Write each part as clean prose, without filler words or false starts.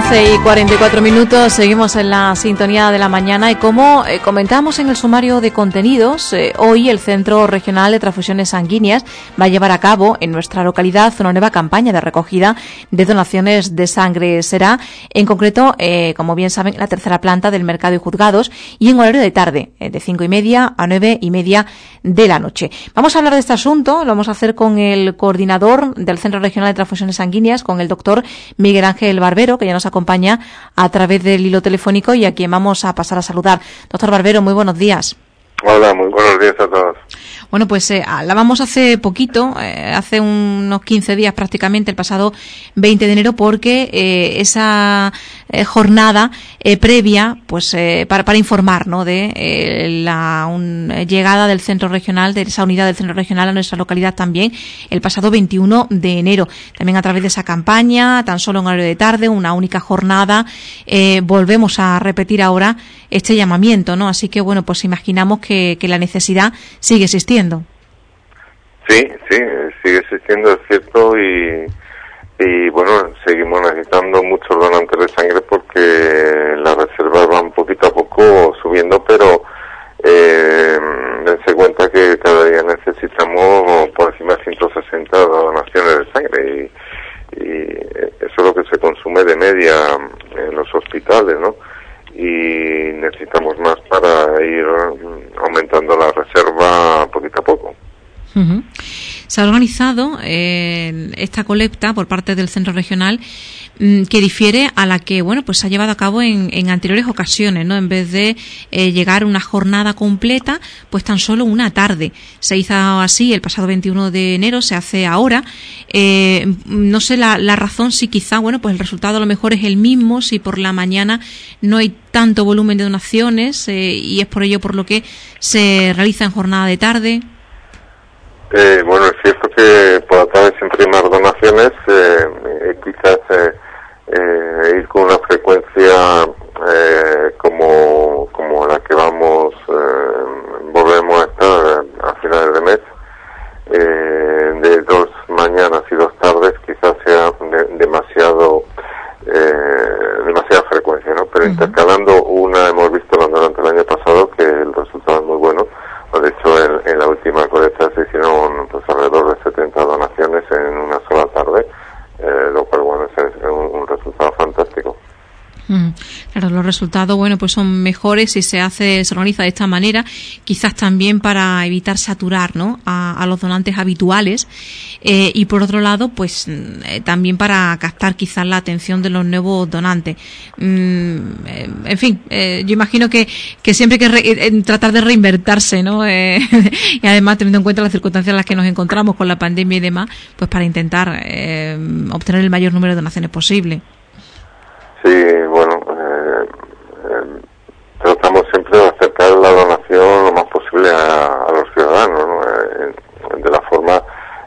12:44, seguimos en la sintonía de la mañana y como comentamos en el sumario de contenidos, hoy el Centro Regional de Transfusiones Sanguíneas va a llevar a cabo en nuestra localidad una nueva campaña de recogida de donaciones de sangre. Será, en concreto, como bien saben, la tercera planta del Mercado y Juzgados y en horario de tarde, de 5:30 a 9:30 de la noche. Vamos a hablar de este asunto, lo vamos a hacer con el coordinador del Centro Regional de Transfusiones Sanguíneas, con el doctor Miguel Ángel Barbero, que ya nos acompaña a través del hilo telefónico y a quien vamos a pasar a saludar. Doctor Barbero, muy buenos días. Hola, muy buenos días a todos. Bueno, pues hablábamos hace poquito, hace unos 15 días prácticamente, el pasado 20 de enero, porque esa jornada previa, pues para informar, ¿no?, de la llegada del centro regional, de esa unidad del centro regional a nuestra localidad también, el pasado 21 de enero. También a través de esa campaña, tan solo en horario de tarde, una única jornada, volvemos a repetir ahora este llamamiento, ¿no? Así que, bueno, pues imaginamos que la necesidad sigue existiendo. Sí, sigue existiendo, es cierto, y bueno, seguimos necesitando muchos donantes de sangre porque las reservas van poquito a poco subiendo, pero dense cuenta que cada día necesitamos por encima de 160 donaciones de sangre y eso es lo que se consume de media en los hospitales, ¿no? Y necesitamos más para ir aumentando la reserva poquito a poco. Uh-huh. Se ha organizado esta colecta por parte del centro regional que difiere a la que, bueno, pues se ha llevado a cabo en anteriores ocasiones, ¿no? En vez de llegar una jornada completa, pues tan solo una tarde. Se hizo así el pasado 21 de enero, se hace ahora. No sé la razón, si quizá, bueno, pues el resultado a lo mejor es el mismo, si por la mañana no hay tanto volumen de donaciones y es por ello por lo que se realiza en jornada de tarde. Bueno, es cierto que por la tarde siempre hay más donaciones, quizás ir con una frecuencia como la que volvemos a estar a finales de mes, de 2 mañanas y 2 tardes, quizás sea demasiada frecuencia, ¿no? Pero intercalando una, hemos visto durante el año pasado que el resultado es muy bueno. De hecho, en la última colecta se hicieron pues alrededor de 70 donaciones en una sola tarde, lo cual, bueno, es un resultado fantástico. Claro, los resultados, bueno, pues son mejores si se organiza de esta manera, quizás también para evitar saturar, ¿no?, a los donantes habituales y por otro lado, pues también para captar quizás la atención de los nuevos donantes. En fin, yo imagino que siempre hay que tratar de reinvertirse, ¿no? Y además teniendo en cuenta las circunstancias en las que nos encontramos con la pandemia y demás, pues para intentar obtener el mayor número de donaciones posible. Sí, bueno, tratamos siempre de acercar la donación lo más posible a los ciudadanos, ¿no? De la forma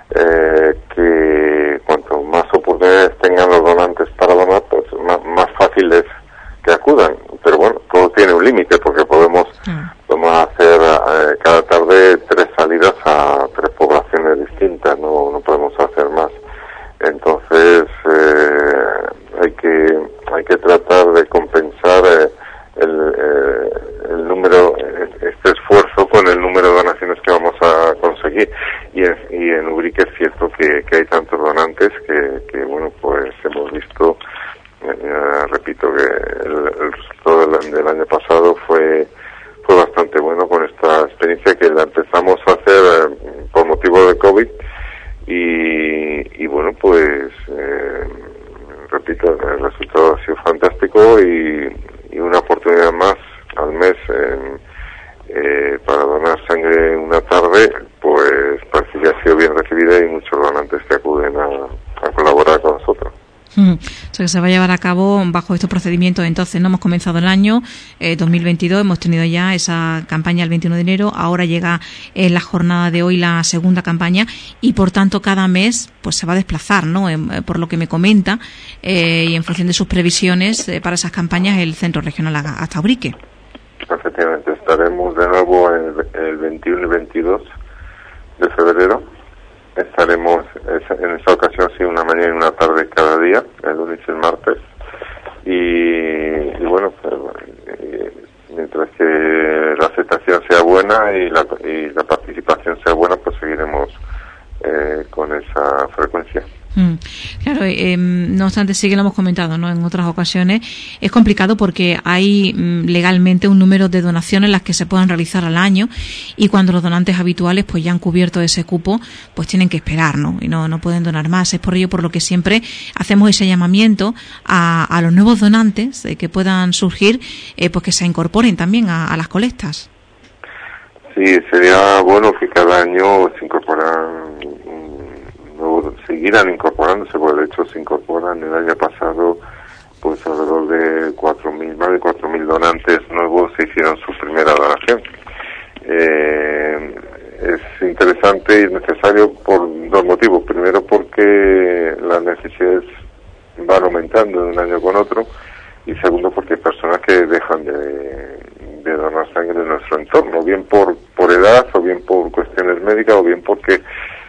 que cuanto más oportunidades tengan los donantes para donar, pues más fácil es que acudan. Pero bueno, todo tiene un límite porque podemos hacer cada tarde 3 salidas a 3 poblaciones distintas, no podemos hacer más. Entonces hay que tratar de compensar el número, este esfuerzo con el número de donaciones que vamos a conseguir. Y en Ubrique es cierto que hay tantos donantes que bueno, pues hemos visto, repito, que el resultado del año pasado fue bastante bueno con esta experiencia que la empezamos a hacer por motivo de COVID y bueno, pues repito, el resultado ha sido fantástico y una oportunidad más al mes para donar sangre una tarde, pues parece que ha sido bien recibida y muchos donantes que acuden a colaborar con nosotros. O sea, que se va a llevar a cabo bajo estos procedimientos. Entonces, no hemos comenzado el año 2022, hemos tenido ya esa campaña el 21 de enero, ahora llega en la jornada de hoy la segunda campaña y por tanto cada mes pues se va a desplazar, ¿no? Por lo que me comenta y en función de sus previsiones para esas campañas el centro regional hasta Ubrique. Efectivamente, estaremos de nuevo el 21 y 22 de febrero. Estaremos en esta ocasión sí una mañana y una tarde cada día, el lunes y el martes, y bueno, pues, mientras que la aceptación sea buena y la participación sea buena, pues seguiremos con esa frecuencia. Claro, no obstante, sí que lo hemos comentado, ¿no?, en otras ocasiones, es complicado porque hay legalmente un número de donaciones las que se puedan realizar al año, y cuando los donantes habituales pues ya han cubierto ese cupo, pues tienen que esperar, ¿no?, y no pueden donar más. Es por ello por lo que siempre hacemos ese llamamiento a los nuevos donantes que puedan surgir, pues que se incorporen también a las colectas. Sí, sería bueno que cada año se incorporaran, seguirán incorporándose, porque de hecho se incorporan. El año pasado pues alrededor de más de 4.000 donantes nuevos se hicieron su primera donación. Es interesante y necesario por dos motivos. Primero, porque las necesidades van aumentando de un año con otro, y segundo, porque hay personas que dejan de donar sangre en nuestro entorno, bien por edad, o bien por cuestiones médicas, o bien porque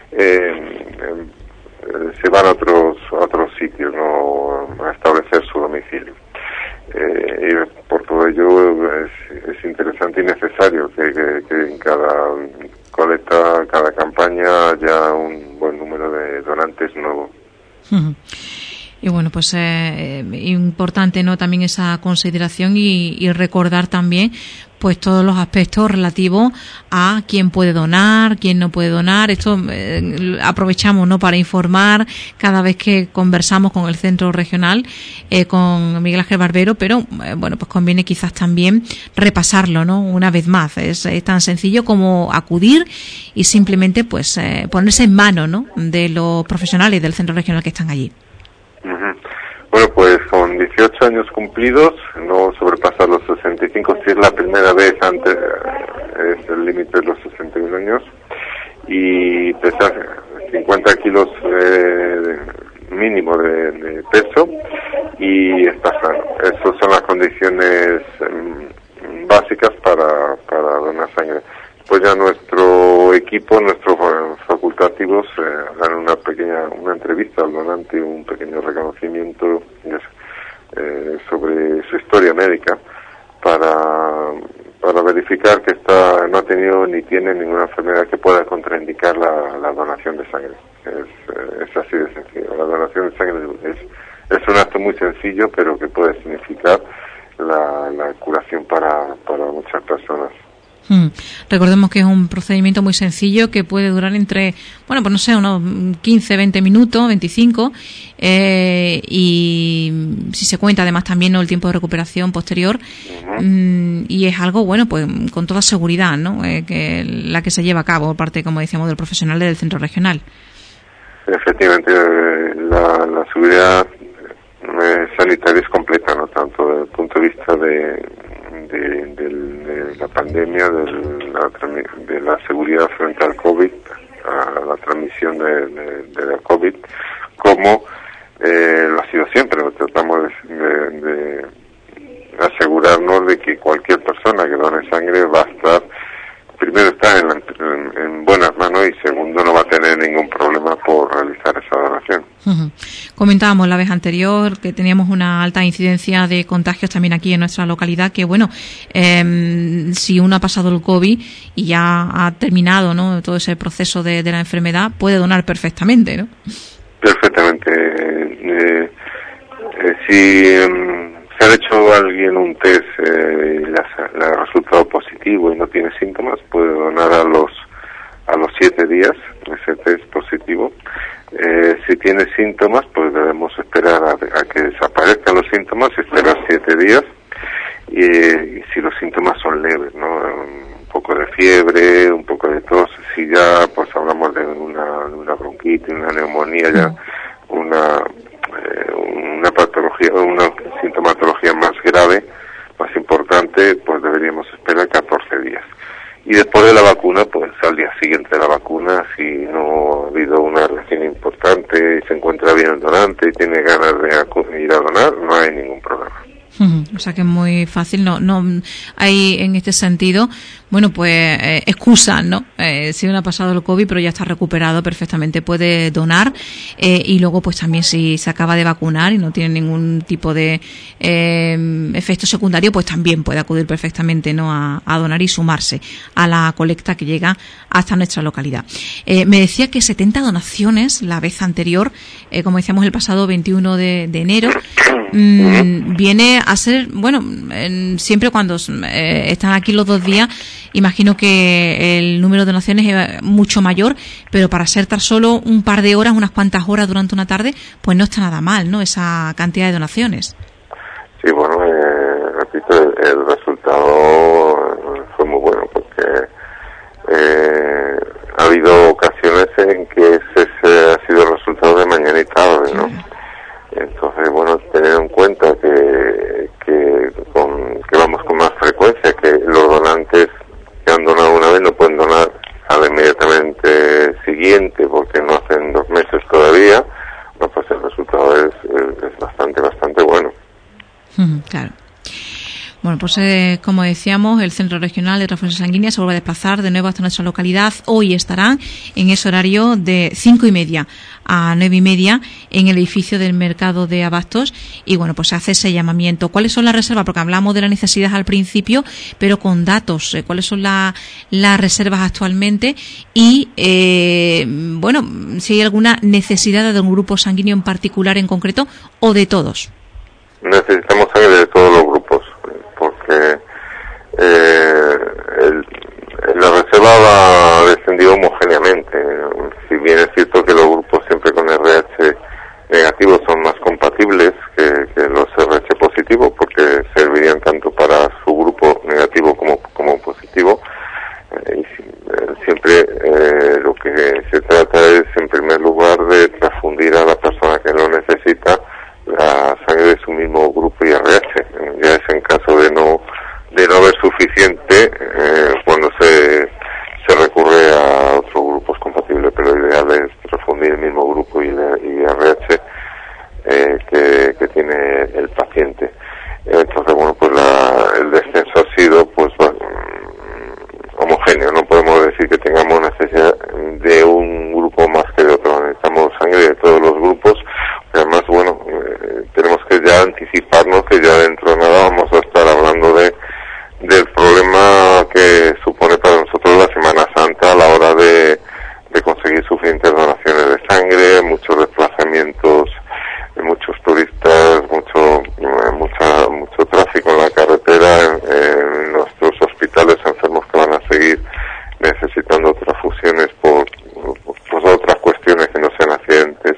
se van a otros sitios, ¿no?, a establecer su domicilio. Y por todo ello es interesante y necesario que en cada colecta, cada campaña, haya un buen número de donantes nuevos. Y bueno, pues importante, ¿no?, también esa consideración y recordar también pues todos los aspectos relativos a quién puede donar, quién no puede donar. Esto aprovechamos, ¿no?, para informar cada vez que conversamos con el Centro Regional, con Miguel Ángel Barbero, pero bueno, pues conviene quizás también repasarlo, ¿no?, una vez más. Es tan sencillo como acudir y simplemente pues ponerse en mano, ¿no?, de los profesionales del Centro Regional que están allí. Bueno, pues con 18 años cumplidos, no sobrepasar los 65, si es la primera vez, antes es el límite de los 61 años, y pesar 50 kilos mínimo de peso, y estar sano. Esas son las condiciones básicas para donar sangre. Pues ya nuestro equipo, nuestros facultativos, dan una entrevista al donante, un pequeño reconocimiento sobre su historia médica, para verificar que no ha tenido ni tiene ninguna enfermedad que pueda contraindicar la donación de sangre. Es así de sencillo. La donación de sangre es un acto muy sencillo, pero que puede significar la curación para muchas personas. Recordemos que es un procedimiento muy sencillo que puede durar entre, bueno, pues no sé, unos 15, 20 minutos, 25, y si se cuenta además también, ¿no?, el tiempo de recuperación posterior, y es algo, bueno, pues con toda seguridad, ¿no?, que la que se lleva a cabo por parte, como decíamos, del profesional del Centro Regional. Efectivamente, la seguridad sanitaria es completa, ¿no?, tanto desde el punto de vista de la pandemia, de la seguridad frente al COVID, a la transmisión de la COVID, como lo ha sido siempre. Tratamos de asegurarnos de que cualquier persona que done sangre va a estar, primero, está en buenas manos, y segundo, no va a tener ningún problema por realizar esa donación. Comentábamos la vez anterior que teníamos una alta incidencia de contagios también aquí en nuestra localidad, que bueno, si uno ha pasado el COVID y ya ha terminado, ¿no?, todo ese proceso de la enfermedad, puede donar perfectamente, ¿no? Perfectamente. Si se ha hecho a alguien un test y le ha resultado positivo y no tiene síntomas, puede donar a los 7 días ese test positivo. Si tiene síntomas, pues debemos esperar a que desaparezcan los síntomas, esperar 7 días, y si los síntomas son leves, ¿no?, un poco de fiebre, un poco de tos, si ya pues hablamos de una bronquitis, una neumonía, ya una patología, una sintomatología más grave, más importante, pues deberíamos esperar 14 días. Y después de la vacuna, pues al día siguiente de la vacuna, si no ha habido una reacción importante y se encuentra bien el donante y tiene ganas de ir a donar, no hay ningún problema. O sea que es muy fácil, no hay en este sentido Bueno, pues excusas, ¿no? Si uno ha pasado el COVID, pero ya está recuperado perfectamente, puede donar. Y luego, pues también si se acaba de vacunar y no tiene ningún tipo de efecto secundario, pues también puede acudir perfectamente, ¿no? A donar y sumarse a la colecta que llega hasta nuestra localidad. Me decía que 70 donaciones la vez anterior, como decíamos el pasado 21 de enero, viene a ser, bueno, siempre cuando están aquí los 2 días, imagino que el número de donaciones es mucho mayor, pero para ser tan solo un par de horas, unas cuantas horas durante una tarde, pues no está nada mal, ¿no? Esa cantidad de donaciones. Sí, bueno, repito, el resultado fue muy bueno porque ha habido ocasiones en que ese ha sido el resultado de mañana y tarde, ¿no? Entonces, bueno, tener en cuenta que vamos con más frecuencia, que los donantes que han donado una vez no pueden donar al inmediatamente siguiente porque no hacen 2 meses todavía, no, pues el resultado es bastante bueno. Claro. Bueno, pues como decíamos, el Centro Regional de Transfusión Sanguínea se vuelve a desplazar de nuevo hasta nuestra localidad. Hoy estarán en ese horario de 5:30 a 9:30 en el edificio del Mercado de Abastos. Y bueno, pues se hace ese llamamiento. ¿Cuáles son las reservas? Porque hablamos de las necesidades al principio, pero con datos. ¿Cuáles son las reservas actualmente? Y, bueno, si hay alguna necesidad de un grupo sanguíneo en particular, en concreto, o de todos. Necesitamos sangre de todos los grupos, porque la reserva va descendido homogéneamente. Si bien es cierto que los grupos siempre con RH negativo son más compatibles que los RH positivos, porque servirían tanto para su grupo negativo como positivo, y siempre lo que se trata es, en primer lugar, de transfundir a la persona que lo necesita la sangre de su mismo grupo IRH. Ya es en caso de no haber suficiente, cuando se recurre a otros grupos compatibles, pero lo ideal es transfundir el mismo grupo IRH que tiene el paciente. Entonces, bueno, pues el descenso ha sido pues homogéneo. No podemos decir que tengamos necesidad de un grupo más que de otro. Necesitamos sangre de todos los grupos. Además, bueno, tenemos que ya anticiparnos que ya dentro de nada vamos a estar hablando del problema que supone para nosotros la Semana Santa a la hora de conseguir suficientes donaciones de sangre, muchos desplazamientos, muchos turistas, mucho tráfico en la carretera, en nuestros hospitales, enfermos que van a seguir necesitando transfusiones por otras cuestiones que no sean accidentes.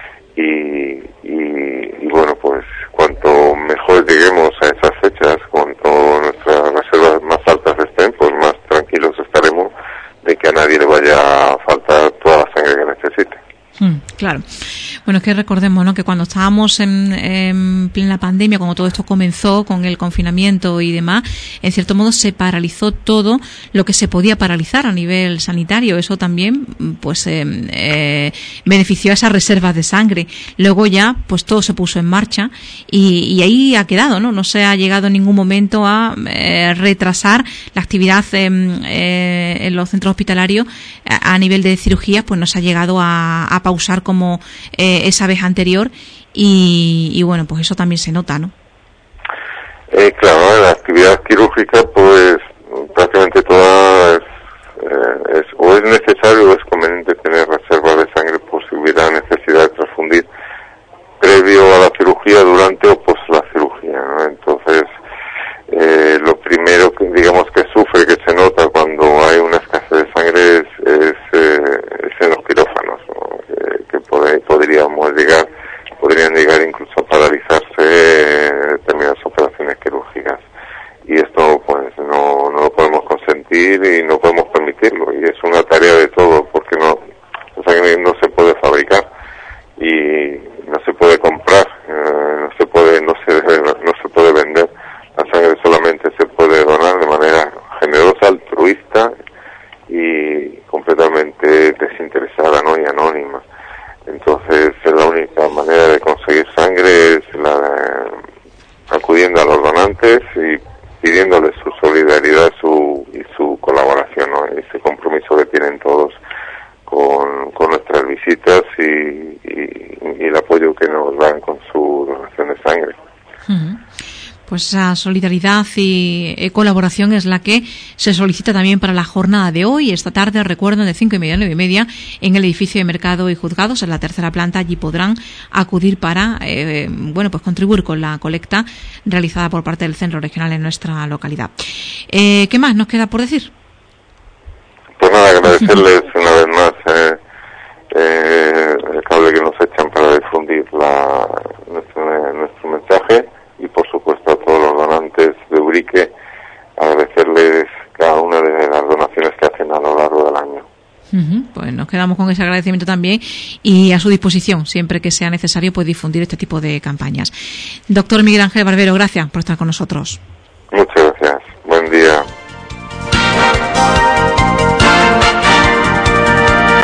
Y bueno, pues cuanto mejor lleguemos a esas fechas, cuanto nuestras reservas más altas estén, pues más tranquilos estaremos de que a nadie le vaya a faltar toda la sangre que necesite. Claro. Bueno, es que recordemos, ¿no?, que cuando estábamos en plena pandemia, cuando todo esto comenzó con el confinamiento y demás, en cierto modo se paralizó todo lo que se podía paralizar a nivel sanitario. Eso también, pues, benefició a esas reservas de sangre. Luego ya, pues todo se puso en marcha y ahí ha quedado, ¿no? No se ha llegado en ningún momento a retrasar la actividad en los centros hospitalarios a nivel de cirugías, pues no se ha llegado a pausar como esa vez anterior y bueno, pues eso también se nota, ¿no? Claro, la actividad quirúrgica pues prácticamente toda es necesario o es conveniente tener reservas de sangre por si hubiera necesidad de transfundir previo a la cirugía, durante o post la cirugía, ¿no? Entonces, lo primero que digamos que sufre, que se nota cuando hay una escasez de sangre es en los quirófanos, ¿no? Que podrían llegar incluso a paralizarse determinadas operaciones quirúrgicas, y esto pues no lo podemos consentir y no podemos permitirlo, y es una tarea de todos, porque la sangre no se puede fabricar y no se puede comprar, no se puede vender. La sangre solamente se puede donar de manera generosa, altruista y completamente desinteresada, ¿no?, y anónima. Entonces, la única manera de conseguir sangre es acudiendo a los donantes y pidiéndoles su solidaridad y su pues esa solidaridad y colaboración es la que se solicita también para la jornada de hoy. Esta tarde, recuerdo, de 5:30 a 9:30 en el edificio de Mercado y Juzgados, en la tercera planta. Allí podrán acudir para, pues contribuir con la colecta realizada por parte del Centro Regional en nuestra localidad. ¿Qué más nos queda por decir? Pues nada, agradecerles una vez más el cable que nos echan para difundir nuestro mensaje, y por supuesto a todos los donantes de Ubrique, agradecerles cada una de las donaciones que hacen a lo largo del año. Pues nos quedamos con ese agradecimiento también y a su disposición siempre que sea necesario pues difundir este tipo de campañas. Doctor Miguel Ángel Barbero, gracias por estar con nosotros. Muchas gracias. Buen día.